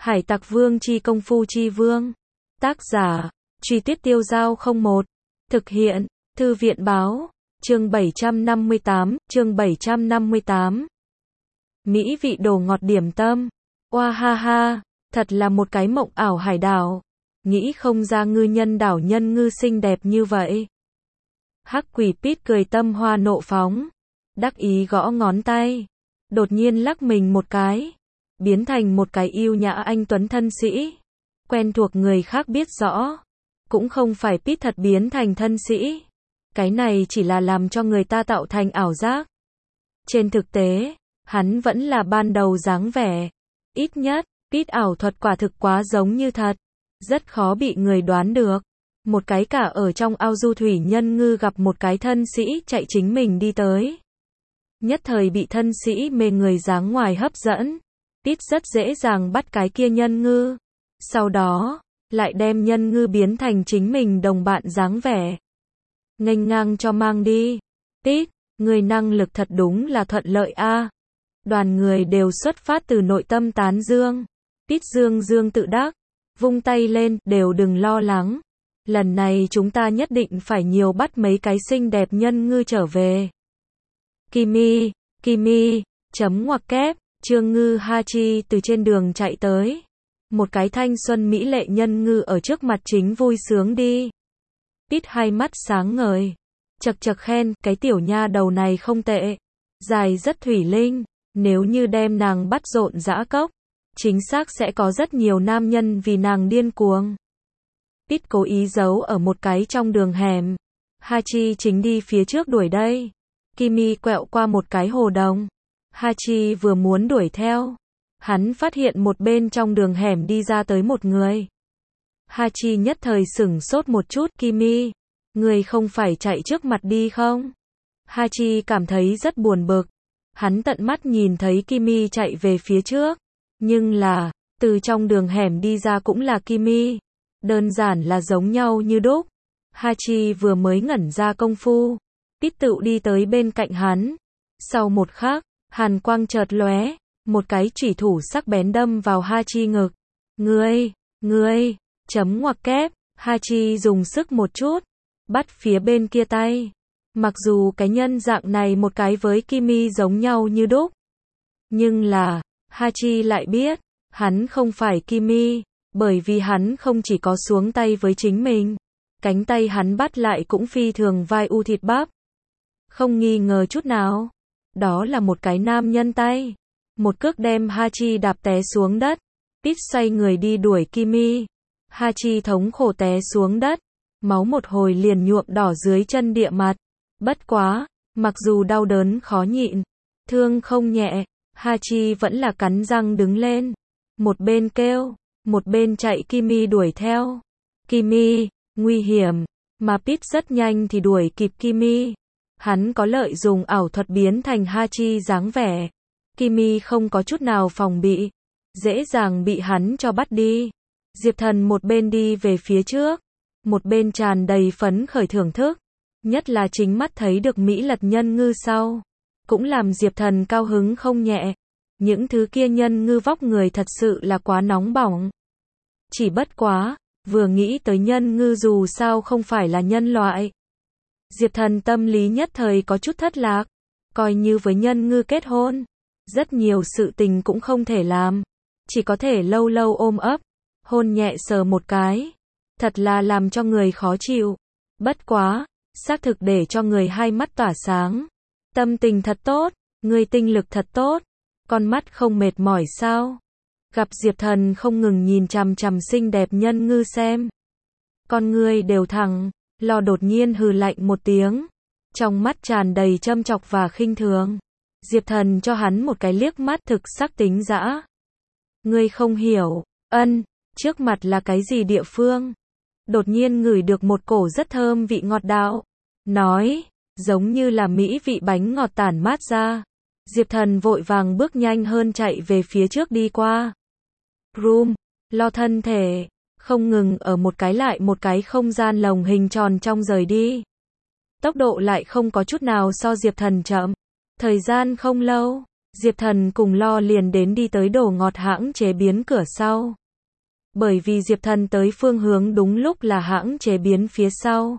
Hải Tặc Vương chi công phu chi vương. Tác giả, Truy Tuyết Tiêu Dao 01. Thực hiện, Thư viện Báo. Chương 758. Mỹ vị đồ ngọt điểm tâm. Oa ha ha, thật là một cái mộng ảo hải đảo. Nghĩ không ra ngư nhân đảo nhân ngư xinh đẹp như vậy. Hắc Quỷ Pít cười tâm hoa nộ phóng. Đắc ý gõ ngón tay. Đột nhiên lắc mình một cái. Biến thành một cái yêu nhã anh tuấn thân sĩ. Quen thuộc người khác biết rõ. Cũng không phải Pít thật biến thành thân sĩ. Cái này chỉ là làm cho người ta tạo thành ảo giác. Trên thực tế, hắn vẫn là ban đầu dáng vẻ. Ít nhất, Pít ảo thuật quả thực quá giống như thật. Rất khó bị người đoán được. Một cái cả ở trong ao du thủy nhân ngư gặp một cái thân sĩ chạy chính mình đi tới. Nhất thời bị thân sĩ mê người dáng ngoài hấp dẫn. Pít rất dễ dàng bắt cái kia nhân ngư. Sau đó, lại đem nhân ngư biến thành chính mình đồng bạn dáng vẻ. Nghênh ngang cho mang đi. Pít, người năng lực thật đúng là thuận lợi a. Đoàn người đều xuất phát từ nội tâm tán dương. Pít dương dương tự đắc, vung tay lên, đều đừng lo lắng. Lần này chúng ta nhất định phải nhiều bắt mấy cái xinh đẹp nhân ngư trở về. Kimi, chấm ngoặc kép, Trương Ngư Hachi từ trên đường chạy tới. Một cái thanh xuân mỹ lệ nhân ngư ở trước mặt chính vui sướng đi. Pít hai mắt sáng ngời. Chật chật khen, cái tiểu nha đầu này không tệ. Dài rất thủy linh, nếu như đem nàng bắt rộn dã cốc, chính xác sẽ có rất nhiều nam nhân vì nàng điên cuồng. Pít cố ý giấu ở một cái trong đường hẻm. Hachi chính đi phía trước đuổi đây. Kimi quẹo qua một cái hồ đồng. Hachi vừa muốn đuổi theo. Hắn phát hiện một bên trong đường hẻm đi ra tới một người. Hachi nhất thời sửng sốt một chút. Kimi, người không phải chạy trước mặt đi không? Hachi cảm thấy rất buồn bực. Hắn tận mắt nhìn thấy Kimi chạy về phía trước. Nhưng là, từ trong đường hẻm đi ra cũng là Kimi. Đơn giản là giống nhau như đúc. Hachi vừa mới ngẩn ra công phu. Pít tự đi tới bên cạnh hắn. Sau một khắc, hàn quang chợt lóe. Một cái chủy thủ sắc bén đâm vào Hachi ngực. Ngươi, chấm ngoặc kép. Hachi dùng sức một chút. Bắt phía bên kia tay. Mặc dù cái nhân dạng này một cái với Kimi giống nhau như đúc. Nhưng là, Hachi lại biết, hắn không phải Kimi. Bởi vì hắn không chỉ có xuống tay với chính mình. Cánh tay hắn bắt lại cũng phi thường vai u thịt bắp. Không nghi ngờ chút nào. Đó là một cái nam nhân tay. Một cước đem Hachi đạp té xuống đất. Pít xoay người đi đuổi Kimi. Hachi thống khổ té xuống đất. Máu một hồi liền nhuộm đỏ dưới chân địa mặt. Bất quá, mặc dù đau đớn khó nhịn, thương không nhẹ, Hachi vẫn là cắn răng đứng lên. Một bên kêu, một bên chạy Kimi đuổi theo. Kimi, nguy hiểm, mà Pít rất nhanh thì đuổi kịp Kimi. Hắn có lợi dùng ảo thuật biến thành Hachi dáng vẻ. Kimi không có chút nào phòng bị, dễ dàng bị hắn cho bắt đi. Diệp Thần một bên đi về phía trước, một bên tràn đầy phấn khởi thưởng thức. Nhất là chính mắt thấy được Mỹ lật nhân ngư sau. Cũng làm Diệp Thần cao hứng không nhẹ. Những thứ kia nhân ngư vóc người thật sự là quá nóng bỏng. Chỉ bất quá, vừa nghĩ tới nhân ngư dù sao không phải là nhân loại. Diệp Thần tâm lý nhất thời có chút thất lạc. Coi như với nhân ngư kết hôn. Rất nhiều sự tình cũng không thể làm. Chỉ có thể lâu lâu ôm ấp. Hôn nhẹ sờ một cái. Thật là làm cho người khó chịu. Bất quá, xác thực để cho người hai mắt tỏa sáng. Tâm tình thật tốt. Người tinh lực thật tốt. Con mắt không mệt mỏi sao? Gặp Diệp Thần không ngừng nhìn chằm chằm xinh đẹp nhân ngư xem. Con ngươi đều thẳng, lo đột nhiên hừ lạnh một tiếng. Trong mắt tràn đầy châm chọc và khinh thường. Diệp Thần cho hắn một cái liếc mắt thực sắc tính dã. Ngươi không hiểu, trước mặt là cái gì địa phương? Đột nhiên ngửi được một cổ rất thơm vị ngọt đạo. Nói, giống như là mỹ vị bánh ngọt tản mát ra. Diệp Thần vội vàng bước nhanh hơn chạy về phía trước đi qua. Room, lo thân thể, không ngừng ở một cái lại một cái không gian lồng hình tròn trong rời đi. Tốc độ lại không có chút nào so Diệp Thần chậm. Thời gian không lâu, Diệp Thần cùng Lo liền đến đi tới đồ ngọt hãng chế biến cửa sau. Bởi vì Diệp Thần tới phương hướng đúng lúc là hãng chế biến phía sau.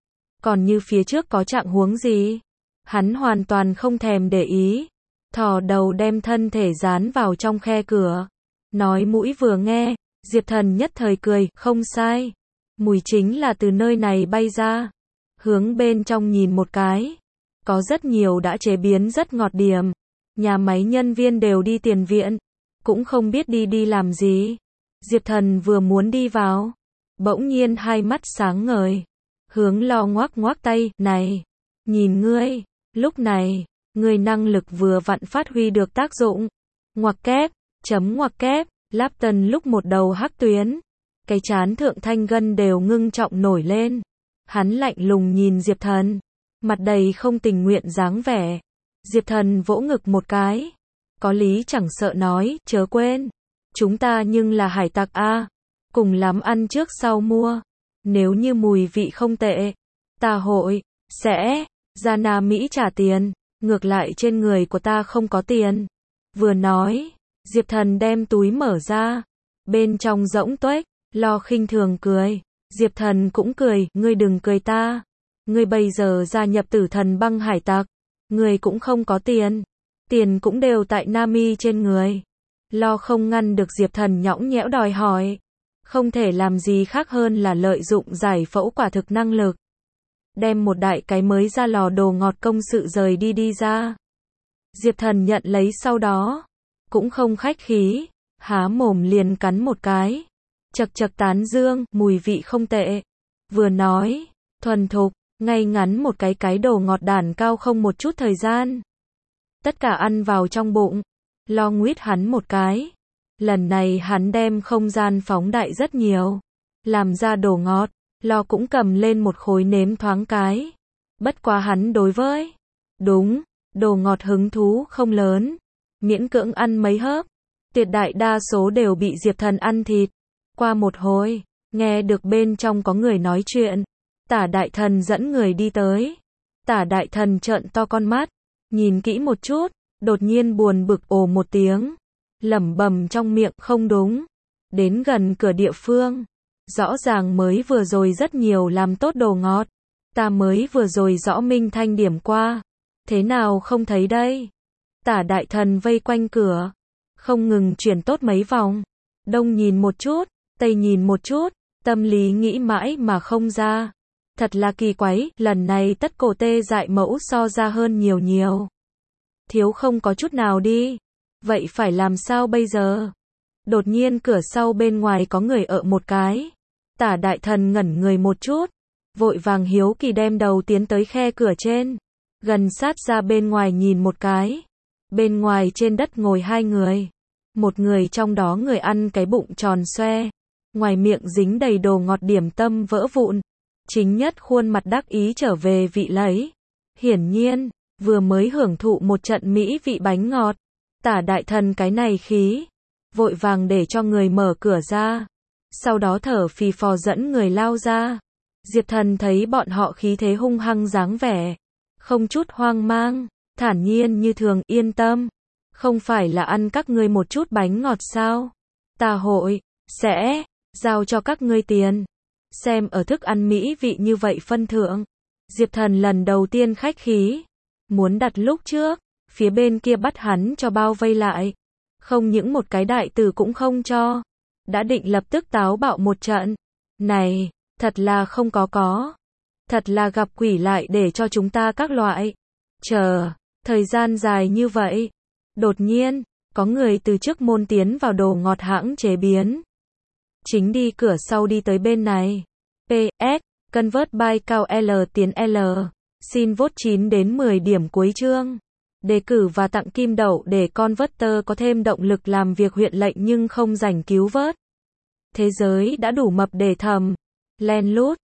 Còn như phía trước có trạng huống gì, hắn hoàn toàn không thèm để ý. Thò đầu đem thân thể dán vào trong khe cửa. Nói mũi vừa nghe, Diệp Thần nhất thời cười, không sai. Mùi chính là từ nơi này bay ra. Hướng bên trong nhìn một cái. Có rất nhiều đã chế biến rất ngọt điểm. Nhà máy nhân viên đều đi tiền viện. Cũng không biết đi làm gì. Diệp Thần vừa muốn đi vào. Bỗng nhiên hai mắt sáng ngời. Hướng Lo ngoắc ngoắc tay, này. Nhìn ngươi. Lúc này, ngươi năng lực vừa vặn phát huy được tác dụng. Ngoặc kép, chấm ngoặc kép. Lapton lúc một đầu hắc tuyến. Cái trán thượng thanh gân đều ngưng trọng nổi lên. Hắn lạnh lùng nhìn Diệp Thần. Mặt đầy không tình nguyện dáng vẻ. Diệp Thần vỗ ngực một cái. Có lý chẳng sợ nói, chớ quên. Chúng ta nhưng là hải tặc a, cùng lắm ăn trước sau mua. Nếu như mùi vị không tệ, ta hội, sẽ, ra Nam Mỹ trả tiền. Ngược lại trên người của ta không có tiền. Vừa nói, Diệp Thần đem túi mở ra. Bên trong rỗng tuếch, Lo khinh thường cười. Diệp Thần cũng cười, ngươi đừng cười ta. Ngươi bây giờ gia nhập Tử Thần băng hải tặc. Ngươi cũng không có tiền. Tiền cũng đều tại Nami trên người. Lo không ngăn được Diệp Thần nhõng nhẽo đòi hỏi. Không thể làm gì khác hơn là lợi dụng giải phẫu quả thực năng lực. Đem một đại cái mới ra lò đồ ngọt công sự rời đi ra. Diệp Thần nhận lấy sau đó. Cũng không khách khí. Há mồm liền cắn một cái. Chật chật tán dương, mùi vị không tệ. Vừa nói, thuần thục, ngay ngắn một cái đồ ngọt đản cao không một chút thời gian. Tất cả ăn vào trong bụng. Lo nguyết hắn một cái. Lần này hắn đem không gian phóng đại rất nhiều. Làm ra đồ ngọt, Lo cũng cầm lên một khối nếm thoáng cái. Bất quá hắn đối với đúng, đồ ngọt hứng thú không lớn. Miễn cưỡng ăn mấy hớp. Tuyệt đại đa số đều bị Diệp Thần ăn thịt. Qua một hồi, nghe được bên trong có người nói chuyện. Tả đại thần dẫn người đi tới. Tả đại thần trợn to con mắt. Nhìn kỹ một chút. Đột nhiên buồn bực ồ một tiếng. Lẩm bẩm trong miệng không đúng. Đến gần cửa địa phương. Rõ ràng mới vừa rồi rất nhiều làm tốt đồ ngọt. Ta mới vừa rồi rõ minh thanh điểm qua. Thế nào không thấy đây? Tả đại thần vây quanh cửa. Không ngừng chuyển tốt mấy vòng. Đông nhìn một chút. Tây nhìn một chút. Tâm lý nghĩ mãi mà không ra. Thật là kỳ quái. Lần này tất cổ tê dại mẫu so ra hơn nhiều. Thiếu không có chút nào đi. Vậy phải làm sao bây giờ? Đột nhiên cửa sau bên ngoài có người ợ một cái. Tả đại thần ngẩn người một chút. Vội vàng hiếu kỳ đem đầu tiến tới khe cửa trên. Gần sát ra bên ngoài nhìn một cái. Bên ngoài trên đất ngồi hai người. Một người trong đó người ăn cái bụng tròn xoe. Ngoài miệng dính đầy đồ ngọt điểm tâm vỡ vụn. Chính nhất khuôn mặt đắc ý trở về vị lấy. Hiển nhiên, vừa mới hưởng thụ một trận mỹ vị bánh ngọt. Tả đại thần cái này khí. Vội vàng để cho người mở cửa ra. Sau đó thở phì phò dẫn người lao ra. Diệp Thần thấy bọn họ khí thế hung hăng dáng vẻ. Không chút hoang mang. Thản nhiên như thường, yên tâm. Không phải là ăn các ngươi một chút bánh ngọt sao? Ta hội, sẽ, giao cho các ngươi tiền. Xem ở thức ăn mỹ vị như vậy phân thượng. Diệp Thần lần đầu tiên khách khí. Muốn đặt lúc trước. Phía bên kia bắt hắn cho bao vây lại. Không những một cái đại từ cũng không cho. Đã định lập tức táo bạo một trận. Này, thật là không có. Thật là gặp quỷ lại để cho chúng ta các loại. Chờ, thời gian dài như vậy. Đột nhiên, có người từ trước môn tiến vào đồ ngọt hãng chế biến. Chính đi cửa sau đi tới bên này. PS, Convert by cao L tiến L. Xin vote 9 đến 10 điểm cuối chương. Đề cử và tặng kim đậu để Converter có thêm động lực làm việc huyện lệnh nhưng không rảnh cứu vớt. Thế giới đã đủ mập để thầm. Len lút.